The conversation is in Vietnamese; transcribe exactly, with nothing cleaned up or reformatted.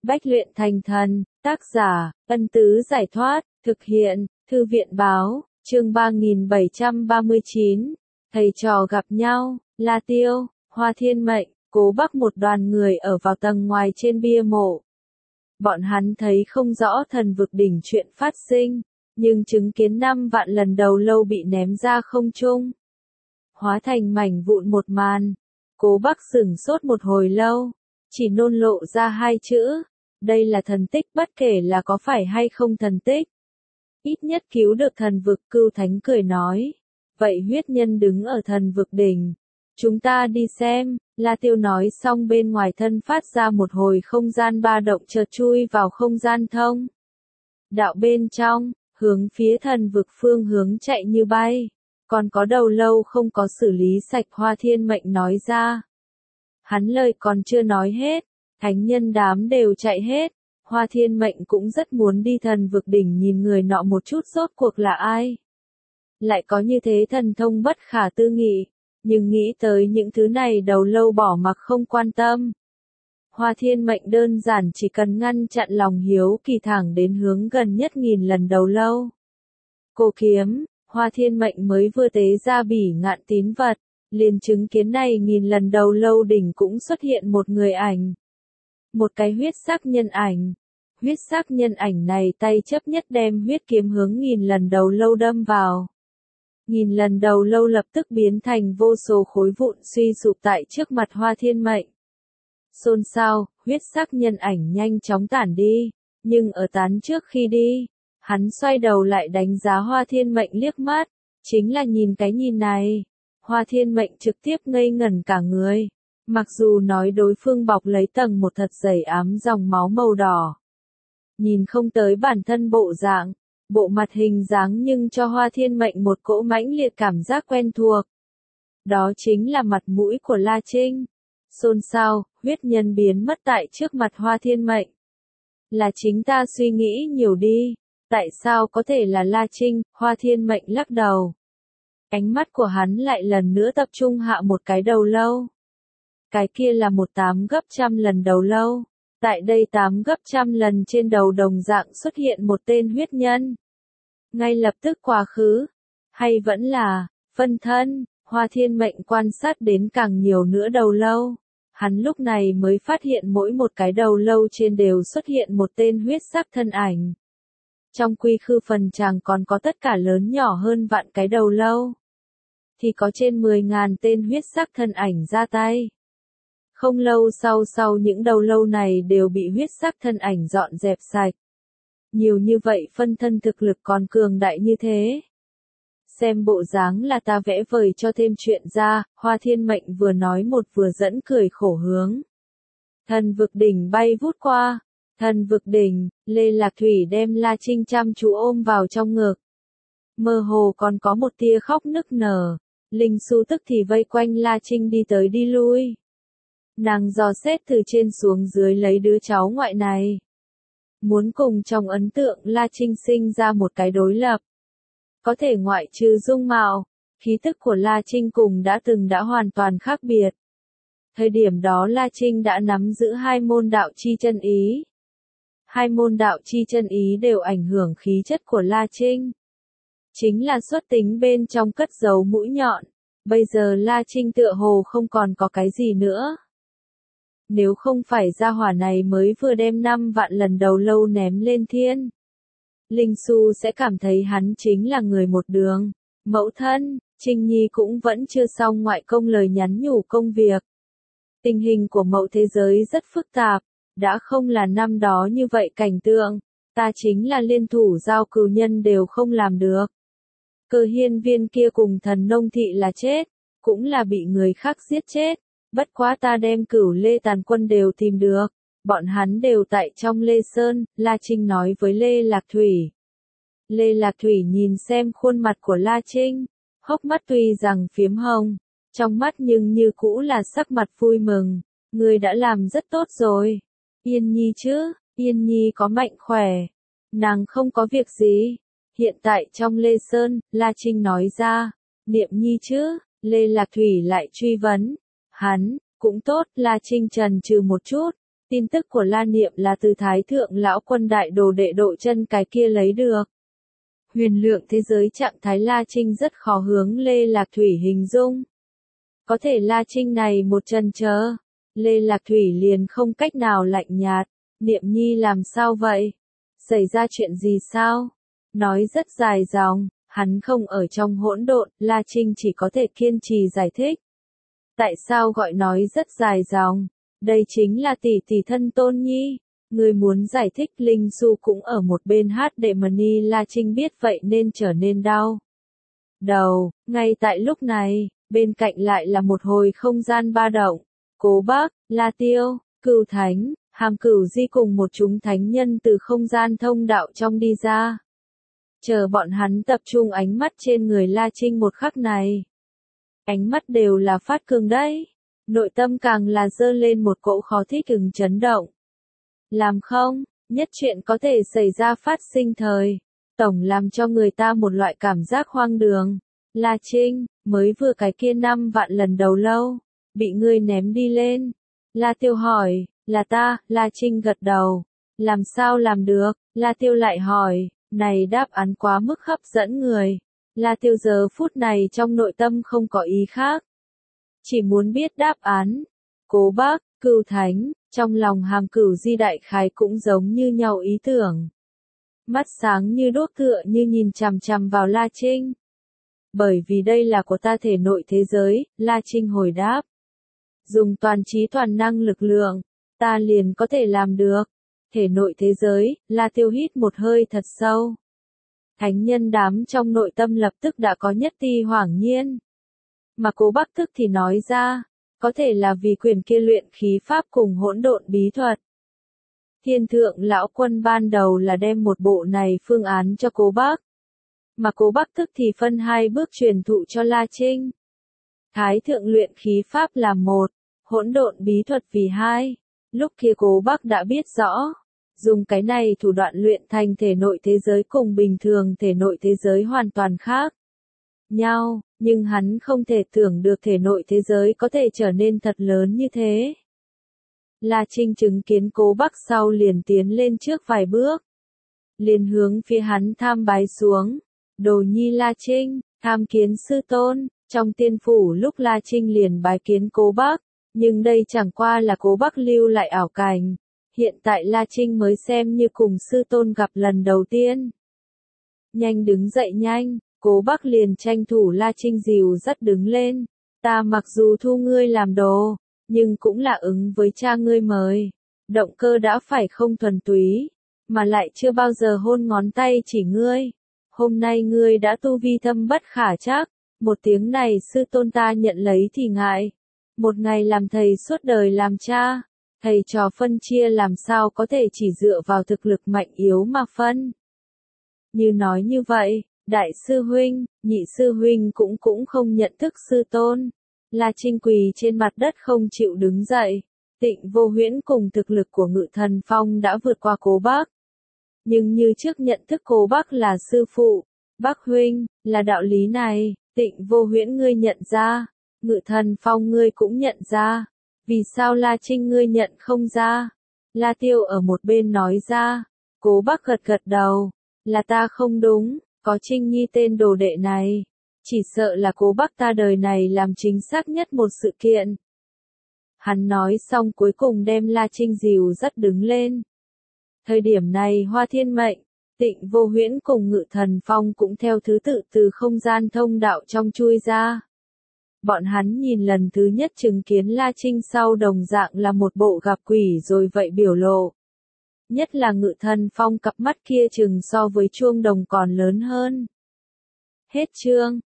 Bách luyện thành thần, tác giả, Ân Tứ Giải Thoát, thực hiện, Thư viện Báo, chương ba nghìn bảy trăm ba mươi chín, thầy trò gặp nhau, La Tiêu, Hoa Thiên Mệnh, Cố Bắc một đoàn người ở vào tầng ngoài trên bia mộ. Bọn hắn thấy không rõ thần vực đỉnh chuyện phát sinh, nhưng chứng kiến năm vạn lần đầu lâu bị ném ra không trung, hóa thành mảnh vụn một màn. Cố Bắc sửng sốt một hồi lâu, chỉ nôn lộ ra hai chữ, đây là thần tích, bất kể là có phải hay không thần tích. Ít nhất cứu được thần vực. Cưu Thánh cười nói, vậy huyết nhân đứng ở thần vực đỉnh, chúng ta đi xem. La Tiêu nói xong bên ngoài thân phát ra một hồi không gian ba động, chợt chui vào không gian thông đạo bên trong, hướng phía thần vực phương hướng chạy như bay. Còn có đầu lâu không có xử lý sạch, Hoa Thiên Mệnh nói ra. Hắn lời còn chưa nói hết, thánh nhân đám đều chạy hết. Hoa Thiên Mệnh cũng rất muốn đi thần vực đỉnh nhìn người nọ một chút, rốt cuộc là ai, lại có như thế thần thông bất khả tư nghị. Nhưng nghĩ tới những thứ này đầu lâu bỏ mặc không quan tâm. Hoa Thiên Mệnh đơn giản chỉ cần ngăn chặn lòng hiếu kỳ thẳng đến hướng gần nhất nghìn lần đầu lâu. Cô kiếm, Hoa Thiên Mệnh mới vừa tế ra bỉ ngạn tín vật, liền chứng kiến này nghìn lần đầu lâu đỉnh cũng xuất hiện một người ảnh. Một cái huyết sắc nhân ảnh. Huyết sắc nhân ảnh này tay chấp nhất đem huyết kiếm hướng nghìn lần đầu lâu đâm vào. Nghìn lần đầu lâu lập tức biến thành vô số khối vụn suy sụp tại trước mặt Hoa Thiên Mệnh. Xôn xao, huyết sắc nhân ảnh nhanh chóng tản đi, nhưng ở tán trước khi đi, hắn xoay đầu lại đánh giá Hoa Thiên Mệnh liếc mắt, chính là nhìn cái nhìn này. Hoa Thiên Mệnh trực tiếp ngây ngẩn cả người, mặc dù nói đối phương bọc lấy tầng một thật dày ám dòng máu màu đỏ. Nhìn không tới bản thân bộ dạng, bộ mặt hình dáng, nhưng cho Hoa Thiên Mệnh một cỗ mãnh liệt cảm giác quen thuộc. Đó chính là mặt mũi của La Trinh. Xôn xao, huyết nhân biến mất tại trước mặt Hoa Thiên Mệnh. Là chính ta suy nghĩ nhiều đi, tại sao có thể là La Trinh? Hoa Thiên Mệnh lắc đầu. Ánh mắt của hắn lại lần nữa tập trung hạ một cái đầu lâu. Cái kia là một tám gấp trăm lần đầu lâu. Tại đây tám gấp trăm lần trên đầu đồng dạng xuất hiện một tên huyết nhân. Ngay lập tức quá khứ, hay vẫn là phân thân? Hoa Thiên Mệnh quan sát đến càng nhiều nữa đầu lâu, hắn lúc này mới phát hiện mỗi một cái đầu lâu trên đều xuất hiện một tên huyết sắc thân ảnh. Trong quy khư phần tràng còn có tất cả lớn nhỏ hơn vạn cái đầu lâu, thì có trên mười ngàn tên huyết sắc thân ảnh ra tay. Không lâu sau sau những đầu lâu này đều bị huyết sắc thân ảnh dọn dẹp sạch. Nhiều như vậy phân thân thực lực còn cường đại như thế. Xem bộ dáng là ta vẽ vời cho thêm chuyện ra. Hoa Thiên Mệnh vừa nói một vừa dẫn cười khổ hướng thần vực đỉnh bay vút qua. Thần vực đỉnh, Lê Lạc Thủy đem La Trinh chăm chú ôm vào trong ngực. Mơ hồ còn có một tia khóc nức nở. Linh Su tức thì vây quanh La Trinh đi tới đi lui. Nàng dò xét từ trên xuống dưới lấy đứa cháu ngoại này. Muốn cùng trong ấn tượng La Trinh sinh ra một cái đối lập. Có thể ngoại trừ dung mạo, khí tức của La Trinh cùng đã từng đã hoàn toàn khác biệt. Thời điểm đó La Trinh đã nắm giữ hai môn đạo chi chân ý. Hai môn đạo chi chân ý đều ảnh hưởng khí chất của La Trinh. Chính là xuất tính bên trong cất giấu mũi nhọn. Bây giờ La Trinh tựa hồ không còn có cái gì nữa. Nếu không phải gia hỏa này mới vừa đem năm vạn lần đầu lâu ném lên thiên, Linh Su sẽ cảm thấy hắn chính là người một đường. Mẫu thân, Trinh Nhi cũng vẫn chưa xong ngoại công lời nhắn nhủ công việc. Tình hình của mẫu thế giới rất phức tạp, đã không là năm đó như vậy cảnh tượng, ta chính là liên thủ giao cừu nhân đều không làm được. Cơ hiên viên kia cùng thần nông thị là chết, cũng là bị người khác giết chết. Bất quá ta đem Cửu Lê tàn quân đều tìm được, bọn hắn đều tại trong Lê Sơn. La Trinh nói với Lê Lạc Thủy. Lê Lạc Thủy nhìn xem khuôn mặt của La Trinh, hốc mắt tuy rằng phiếm hồng, trong mắt nhưng như cũ là sắc mặt vui mừng. Ngươi đã làm rất tốt rồi. Yên Nhi chứ? Yên Nhi có mạnh khỏe. Nàng không có việc gì. Hiện tại trong Lê Sơn, La Trinh nói ra. Niệm Nhi chứ? Lê Lạc Thủy lại truy vấn. Hắn, cũng tốt. La Trinh trần trừ một chút, Tin tức của La Niệm là từ Thái Thượng Lão Quân đại đồ đệ Độ Chân cái kia lấy được. Huyền lượng thế giới trạng thái La Trinh rất khó hướng Lê Lạc Thủy hình dung. Có thể La Trinh này một chân chớ, Lê Lạc Thủy liền không cách nào lạnh nhạt. Niệm Nhi làm sao vậy? Xảy ra chuyện gì sao? Nói rất dài dòng, hắn không ở trong hỗn độn, La Trinh chỉ có thể kiên trì giải thích. Tại sao gọi nói rất dài dòng? Đây chính là tỷ tỷ thân Tôn Nhi. Người muốn giải thích Linh Du cũng ở một bên hát để mà Ni La Trinh biết vậy nên trở nên đau đầu. Ngay tại lúc này, bên cạnh lại là một hồi không gian ba động. Cố Bác, La Tiêu, Cửu Thánh, Hàm Cửu Di cùng một chúng thánh nhân từ không gian thông đạo trong đi ra. Chờ bọn hắn tập trung ánh mắt trên người La Trinh một khắc này. Ánh mắt đều là phát cường đấy. Nội tâm càng là dơ lên một cỗ khó thích ứng chấn động. Làm không, nhất chuyện có thể xảy ra phát sinh thời. Tổng làm cho người ta một loại cảm giác hoang đường. La Trinh, mới vừa cái kia năm vạn lần đầu lâu. Bị ngươi ném đi lên. La Tiêu hỏi, là ta, La Trinh gật đầu. Làm sao làm được, La Tiêu lại hỏi, này đáp án quá mức hấp dẫn người. La Tiêu giờ phút này trong nội tâm không có ý khác. Chỉ muốn biết đáp án. Cố Bác, Cửu Thánh, trong lòng Hàm Cửu Di đại khái cũng giống như nhau ý tưởng. Mắt sáng như đuốc tựa như nhìn chằm chằm vào La Trinh. Bởi vì đây là của ta thể nội thế giới, La Trinh hồi đáp. Dùng toàn trí toàn năng lực lượng, ta liền có thể làm được. Thể nội thế giới, La Tiêu hít một hơi thật sâu. Thánh nhân đám trong nội tâm lập tức đã có nhất ti hoảng nhiên. Mà Cố Bác tức thì nói ra, có thể là vì quyền kia luyện khí pháp cùng hỗn độn bí thuật. Thiên Thượng Lão Quân ban đầu là đem một bộ này phương án cho Cố Bác. Mà Cố Bác tức thì phân hai bước truyền thụ cho La Trinh. Thái Thượng luyện khí pháp là một, hỗn độn bí thuật vì hai. Lúc kia Cố Bác đã biết rõ, dùng cái này thủ đoạn luyện thành thể nội thế giới cùng bình thường thể nội thế giới hoàn toàn khác nhau, nhưng hắn không thể tưởng được thể nội thế giới có thể trở nên thật lớn như thế. La Trinh chứng kiến Cố Bác sau liền tiến lên trước vài bước. Liền hướng phía hắn tham bái xuống. Đồ nhi La Trinh, tham kiến sư tôn. Trong tiên phủ lúc La Trinh liền bái kiến Cố Bác. Nhưng đây chẳng qua là Cố Bác lưu lại ảo cảnh. Hiện tại La Trinh mới xem như cùng sư tôn gặp lần đầu tiên. Nhanh đứng dậy nhanh. Cố Bác liền tranh thủ La Trinh dìu dắt đứng lên. Ta mặc dù thu ngươi làm đồ, nhưng cũng là ứng với cha ngươi mời. Động cơ đã phải không thuần túy, mà lại chưa bao giờ hôn ngón tay chỉ ngươi. Hôm nay ngươi đã tu vi thâm bất khả trắc, một tiếng này sư tôn ta nhận lấy thì ngại. Một ngày làm thầy suốt đời làm cha, thầy trò phân chia làm sao có thể chỉ dựa vào thực lực mạnh yếu mà phân. Như nói như vậy, đại sư huynh, nhị sư huynh cũng cũng không nhận thức sư tôn. La Trinh quỳ trên mặt đất không chịu đứng dậy. Tịnh Vô Huyễn cùng thực lực của Ngự Thần Phong đã vượt qua Cố Bác. Nhưng như trước nhận thức Cố Bác là sư phụ, Bác huynh, là đạo lý này, Tịnh Vô Huyễn ngươi nhận ra, Ngự Thần Phong ngươi cũng nhận ra. Vì sao La Trinh ngươi nhận không ra? La Tiêu ở một bên nói ra. Cố Bác gật gật đầu, là ta không đúng, có Trinh Nhi tên đồ đệ này. Chỉ sợ là Cố Bác ta đời này làm chính xác nhất một sự kiện. Hắn nói xong cuối cùng đem La Trinh dìu dắt đứng lên. Thời điểm này Hoa Thiên Mệnh, Tịnh Vô Huyễn cùng Ngự Thần Phong cũng theo thứ tự từ không gian thông đạo trong chui ra. Bọn hắn nhìn lần thứ nhất chứng kiến La Trinh sau đồng dạng là một bộ gặp quỷ rồi vậy biểu lộ. Nhất là Ngự Thần Phong cặp mắt kia chừng so với chuông đồng còn lớn hơn. Hết chương.